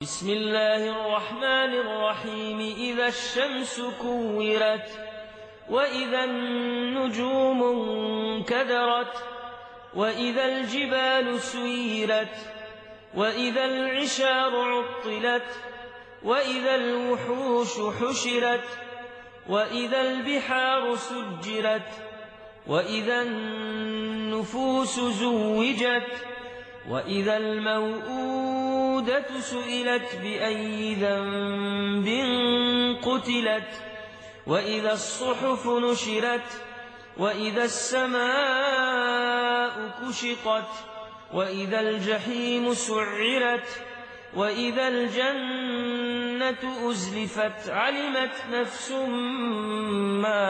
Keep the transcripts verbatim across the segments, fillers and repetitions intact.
بسم الله الرحمن الرحيم إذا الشمس كورت وإذا النجوم انكدرت وإذا الجبال سيرت وإذا العشار عطلت وإذا الوحوش حشرت وإذا البحار سجرت وإذا النفوس زوجت وإذا الموءودة سئلت بأي ذنب قتلت وإذا الصحف نشرت وإذا السماء كشطت وإذا الجحيم سعرت وإذا الجنة أزلفت علمت نفس ما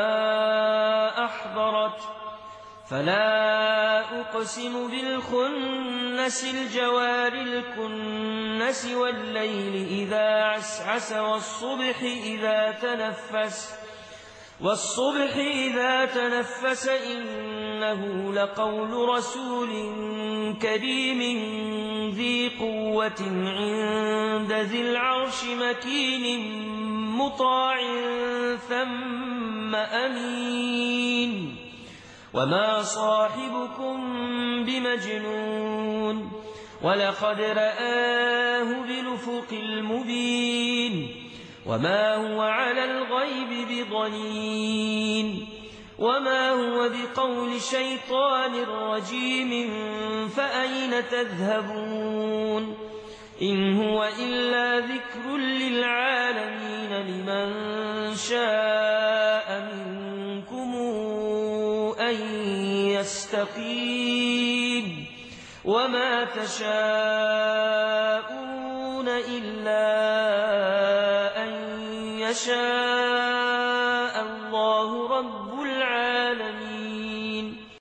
أحضرت فلا أقسم بالخنس الجوار الكنس والليل إذا عسعس والصبح إذا تنفس والصبح إذا تنفس إنه لقول رسول كريم ذي قوة عند ذي العرش مكين مطاع ثم أمين وما صاحبكم بمجنون ولقد رآه بالأفق المبين وما هو على الغيب بضنين وما هو بقول شيطان رجيم فأين تذهبون إن هو إلا ذكر للعالمين لمن شاء منكم أن يستقيم وما تشاءون إلا أن يشاء الله رب العالمين.